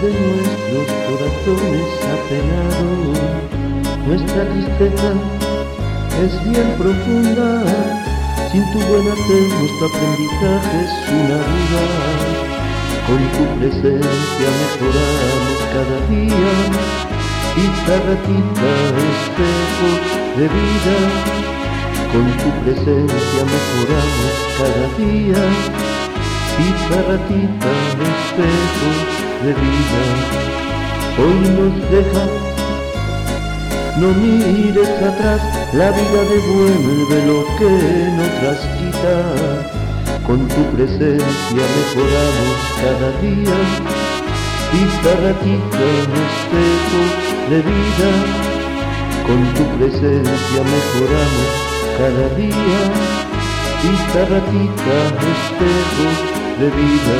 de nuestros corazones apenados. Nuestra tristeza es bien profunda, sin tu buen hacer nuestro aprendizaje es una duda. Con tu presencia mejoramos cada día, guitarratita, espejo de vida. Con tu presencia mejoramos cada día, guitarratita, espejo de vida. Hoy nos deja, no mires atrás, la vida devuelve lo que nos quita. Con tu presencia mejoramos cada día, guitarratita, espejo de vida. Con tu presencia mejoramos cada día, guitarratita, espejo de vida.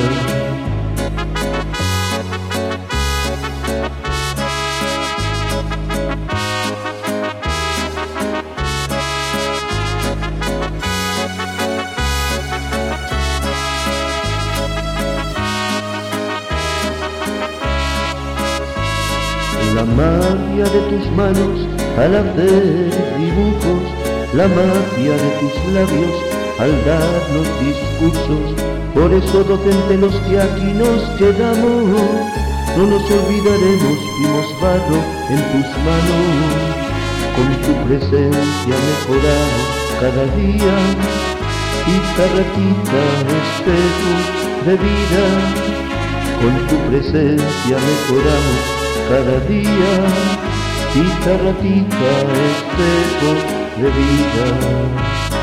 La magia de tus manos al hacer dibujos, la magia de tus labios al dar los discursos. Por eso, docente, los que aquí nos quedamos, no nos olvidaremos, fuimos barro en tus manos. Con tu presencia mejoramos cada día, guitarratita, espejo de vida. Con tu presencia mejoramos cada día, guitarratita, espejo de vida.